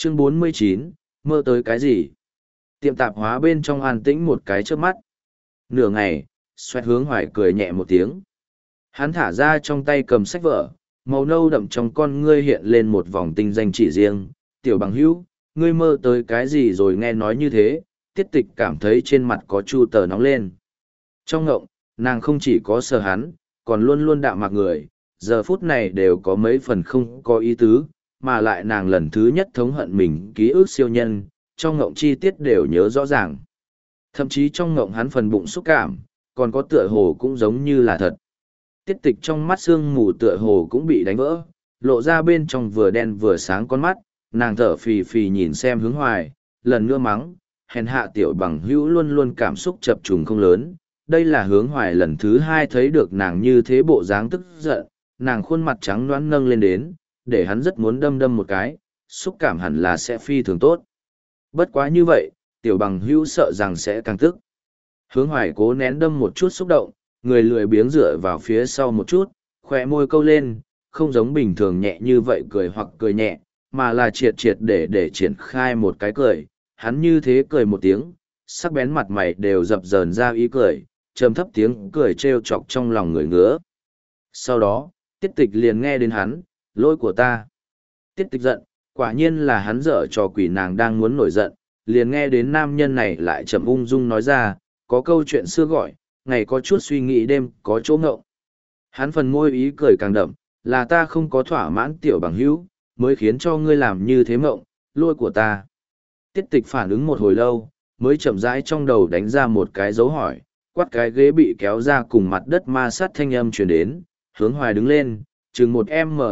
Chương 49, mơ tới cái gì? Tiệm tạp hóa bên trong an tĩnh một cái trước mắt. Nửa ngày, xoẹt hướng hoài cười nhẹ một tiếng. Hắn thả ra trong tay cầm sách vở, màu nâu đậm trong con ngươi hiện lên một vòng tinh danh chỉ riêng. Tiểu bằng hữu, ngươi mơ tới cái gì rồi nghe nói như thế, tiết tịch cảm thấy trên mặt có chu tờ nóng lên. Trong ngộng, nàng không chỉ có sợ hắn, còn luôn luôn đạm mạc người, giờ phút này đều có mấy phần không có ý tứ, mà lại nàng lần thứ nhất thống hận mình ký ức siêu nhân, trong ngộng chi tiết đều nhớ rõ ràng. Thậm chí trong ngộng hắn phần bụng xúc cảm, còn có tựa hồ cũng giống như là thật. Tiết tịch trong mắt sương mù tựa hồ cũng bị đánh vỡ, lộ ra bên trong vừa đen vừa sáng con mắt, nàng thở phì phì nhìn xem hướng hoài, lần nữa mắng, hèn hạ tiểu bằng hữu luôn luôn cảm xúc chập trùng không lớn. Đây là hướng hoài lần thứ hai thấy được nàng như thế bộ dáng tức giận, nàng khuôn mặt trắng nõn nâng lên đến, để hắn rất muốn đâm đâm một cái, xúc cảm hẳn là sẽ phi thường tốt. Bất quá như vậy, tiểu bằng hữu sợ rằng sẽ càng tức. Hướng hoài cố nén đâm một chút xúc động, người lười biếng dựa vào phía sau một chút, khỏe môi câu lên, không giống bình thường nhẹ như vậy cười hoặc cười nhẹ, mà là triệt triệt để triển khai một cái cười. Hắn như thế cười một tiếng, sắc bén mặt mày đều dập dờn ra ý cười, trầm thấp tiếng cười trêu chọc trong lòng người ngứa. Sau đó, tiết tịch liền nghe đến hắn, lỗi của ta. Tiết tịch giận, quả nhiên là hắn dở trò quỷ, nàng đang muốn nổi giận, liền nghe đến nam nhân này lại chậm ung dung nói ra, có câu chuyện xưa gọi, ngày có chút suy nghĩ đêm có chỗ ngộng. Hắn phần môi ý cười càng đậm, là ta không có thỏa mãn tiểu bằng hữu, mới khiến cho ngươi làm như thế mộng, lỗi của ta. Tiết tịch phản ứng một hồi lâu, mới chậm rãi trong đầu đánh ra một cái dấu hỏi, quát cái ghế bị kéo ra cùng mặt đất ma sát thanh âm truyền đến, hướng hoài đứng lên, chừng một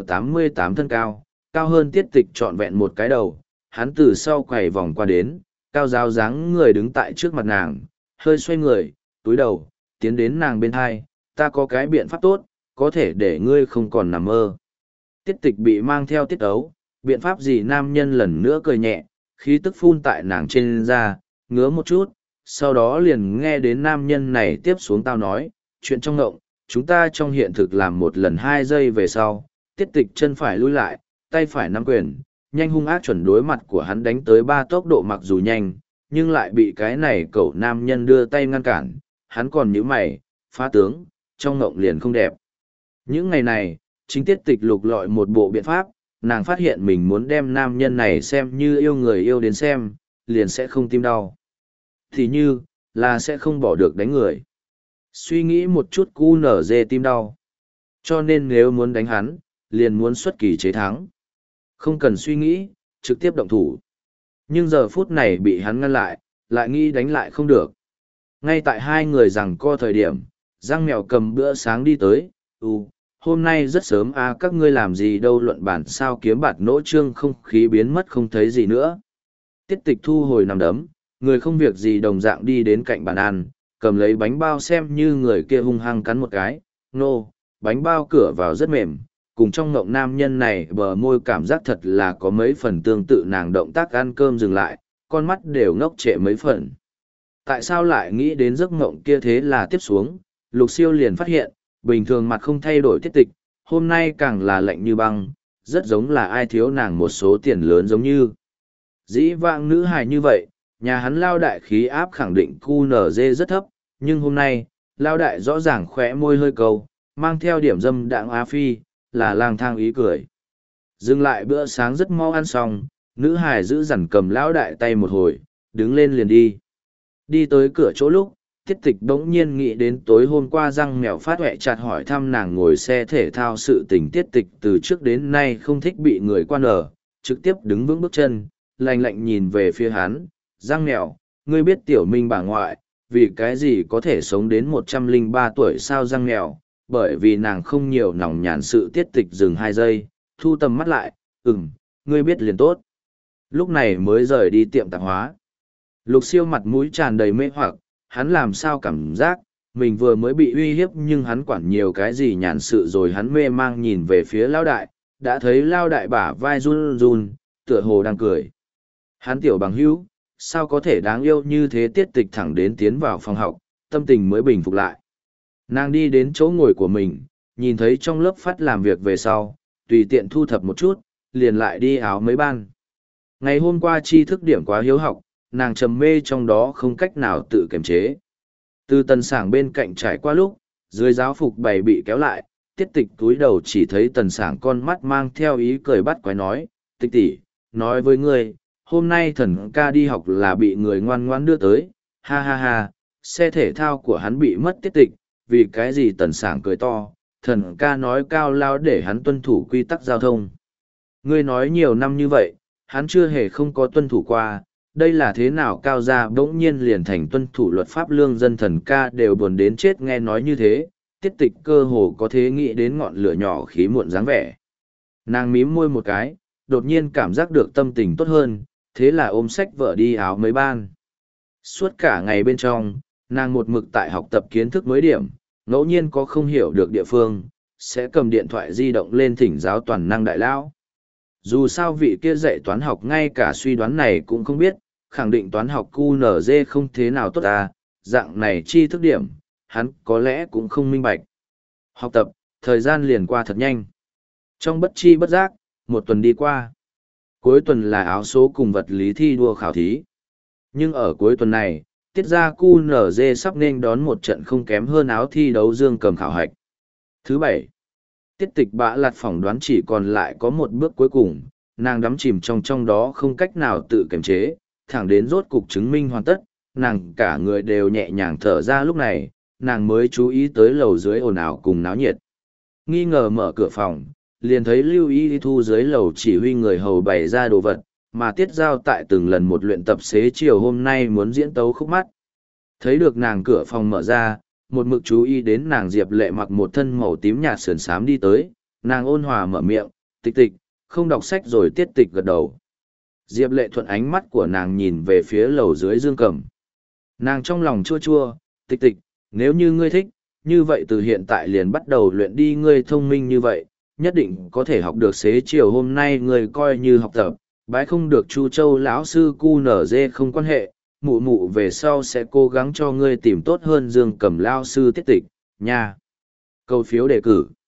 M88 thân cao, cao hơn tiết tịch trọn vẹn một cái đầu, hắn từ sau quầy vòng qua đến, cao giáo dáng người đứng tại trước mặt nàng, hơi xoay người, túi đầu, tiến đến nàng bên hai, ta có cái biện pháp tốt, có thể để ngươi không còn nằm mơ. Tiết tịch bị mang theo tiết ấu, biện pháp gì nam nhân lần nữa cười nhẹ, khí tức phun tại nàng trên da, ngứa một chút, sau đó liền nghe đến nam nhân này tiếp xuống tao nói, chuyện trong ngộng, chúng ta trong hiện thực làm một lần 2 giây về sau, tiết tịch chân phải lui lại, tay phải nắm quyền, nhanh hung ác chuẩn đối mặt của hắn đánh tới 3 tốc độ, mặc dù nhanh, nhưng lại bị cái này cậu nam nhân đưa tay ngăn cản, hắn còn nhíu mày, phá tướng, trong ngộng liền không đẹp. Những ngày này, chính tiết tịch lục lọi một bộ biện pháp, nàng phát hiện mình muốn đem nam nhân này xem như yêu người yêu đến xem, liền sẽ không tim đau. Thì như, là sẽ không bỏ được đánh người. Suy nghĩ một chút cu nở dê tim đau. Cho nên nếu muốn đánh hắn, liền muốn xuất kỳ chế thắng. Không cần suy nghĩ, trực tiếp động thủ. Nhưng giờ phút này bị hắn ngăn lại nghĩ đánh lại không được. Ngay tại hai người giằng co thời điểm, Giang Mèo cầm bữa sáng đi tới, hôm nay rất sớm à, các ngươi làm gì đâu, luận bản sao kiếm bạt nỗ trương, không khí biến mất không thấy gì nữa. Tiết tịch thu hồi nằm đấm, người không việc gì đồng dạng đi đến cạnh bàn ăn, cầm lấy bánh bao xem như người kia hung hăng cắn một cái, bánh bao cửa vào rất mềm, cùng trong ngộng nam nhân này bờ môi cảm giác thật là có mấy phần tương tự, nàng động tác ăn cơm dừng lại, con mắt đều ngốc trệ mấy phần. Tại sao lại nghĩ đến giấc ngộng kia, thế là tiếp xuống, Lục Siêu liền phát hiện, bình thường mặt không thay đổi tiết tịch, hôm nay càng là lạnh như băng, rất giống là ai thiếu nàng một số tiền lớn giống như. Dĩ vãng nữ hài như vậy, nhà hắn Lao Đại khí áp khẳng định QNZ rất thấp, nhưng hôm nay, Lao Đại rõ ràng khỏe môi hơi cầu, mang theo điểm dâm đạng Á Phi, là lang thang ý cười. Dừng lại bữa sáng rất mau ăn xong, nữ hài giữ dằn cầm Lão Đại tay một hồi, đứng lên liền đi. Đi tới cửa chỗ lúc, tiết tịch bỗng nhiên nghĩ đến tối hôm qua Răng Mèo phát huệ chặt hỏi thăm nàng ngồi xe thể thao sự tình. Tiết tịch từ trước đến nay không thích bị người quan ở, trực tiếp đứng vững bước chân, lạnh lạnh nhìn về phía hắn. Răng Mèo, ngươi biết tiểu minh bà ngoại, vì cái gì có thể sống đến 103 tuổi sao? Răng Mèo, bởi vì nàng không nhiều nòng nhàn sự. Tiết tịch dừng 2 giây, thu tầm mắt lại, ngươi biết liền tốt. Lúc này mới rời đi tiệm tạp hóa. Lục Siêu mặt mũi tràn đầy mê hoặc, hắn làm sao cảm giác, mình vừa mới bị uy hiếp nhưng hắn quản nhiều cái gì nhàn sự rồi. Hắn mê mang nhìn về phía Lao Đại, đã thấy Lao Đại bả vai run run, tựa hồ đang cười. Hắn tiểu bằng hữu, sao có thể đáng yêu như thế? Tiết tịch thẳng đến tiến vào phòng học, tâm tình mới bình phục lại. Nàng đi đến chỗ ngồi của mình, nhìn thấy trong lớp phát làm việc về sau, tùy tiện thu thập một chút, liền lại đi áo mấy ban. Ngày hôm qua tri thức điểm quá hiếu học, nàng trầm mê trong đó không cách nào tự kiềm chế. Từ tần sảng bên cạnh trải qua lúc, dưới giáo phục bày bị kéo lại, tiết tịch túi đầu chỉ thấy tần sảng con mắt mang theo ý cười bắt quái nói, tịch tỷ, nói với ngươi, hôm nay thần ca đi học là bị người ngoan ngoãn đưa tới, ha ha ha, xe thể thao của hắn bị mất tiết tịch, vì cái gì tần sảng cười to, thần ca nói cao lao để hắn tuân thủ quy tắc giao thông. Ngươi nói nhiều năm như vậy, hắn chưa hề không có tuân thủ qua, đây là thế nào cao gia bỗng nhiên liền thành tuân thủ luật pháp lương dân thần ca đều buồn đến chết nghe nói như thế, tiết tịch cơ hồ có thế nghĩ đến ngọn lửa nhỏ khí muộn dáng vẻ. Nàng mím môi một cái, đột nhiên cảm giác được tâm tình tốt hơn, thế là ôm sách vợ đi áo mấy ban. Suốt cả ngày bên trong, nàng một mực tại học tập kiến thức mới điểm, ngẫu nhiên có không hiểu được địa phương, sẽ cầm điện thoại di động lên thỉnh giáo toàn năng đại lão. Dù sao vị kia dạy toán học ngay cả suy đoán này cũng không biết, khẳng định toán học QNZ không thế nào tốt à, dạng này chi thức điểm, hắn có lẽ cũng không minh bạch. Học tập, thời gian liền qua thật nhanh. Trong bất chi bất giác, một tuần đi qua. Cuối tuần là áo số cùng vật lý thi đua khảo thí. Nhưng ở cuối tuần này, tiết ra QNZ sắp nên đón một trận không kém hơn áo thi đấu dương cầm khảo hạch. Thứ bảy, tiết tịch bã lạt phỏng đoán chỉ còn lại có một bước cuối cùng, nàng đắm chìm trong đó không cách nào tự kiềm chế, thẳng đến rốt cục chứng minh hoàn tất, nàng cả người đều nhẹ nhàng thở ra lúc này, nàng mới chú ý tới lầu dưới ồn ào cùng náo nhiệt. Nghi ngờ mở cửa phòng, liền thấy Lưu Y Thu dưới lầu chỉ huy người hầu bày ra đồ vật, mà Tiết Giao tại từng lần một luyện tập xế chiều hôm nay muốn diễn tấu khúc mắt. Thấy được nàng cửa phòng mở ra, một mực chú ý đến nàng Diệp Lệ mặc một thân màu tím nhạt sườn xám đi tới, nàng ôn hòa mở miệng, tịch tịch, không đọc sách rồi Tiết tịch gật đầu. Diệp Lệ thuận ánh mắt của nàng nhìn về phía lầu dưới dương cầm. Nàng trong lòng chua chua, tịch tịch, nếu như ngươi thích, như vậy từ hiện tại liền bắt đầu luyện đi, ngươi thông minh như vậy, nhất định có thể học được xế chiều hôm nay ngươi coi như học tập, bái không được Chu Châu lão sư cu nở dê không quan hệ, mụ mụ về sau sẽ cố gắng cho ngươi tìm tốt hơn dương cầm lao sư tiết tịch, nha. Câu phiếu đề cử.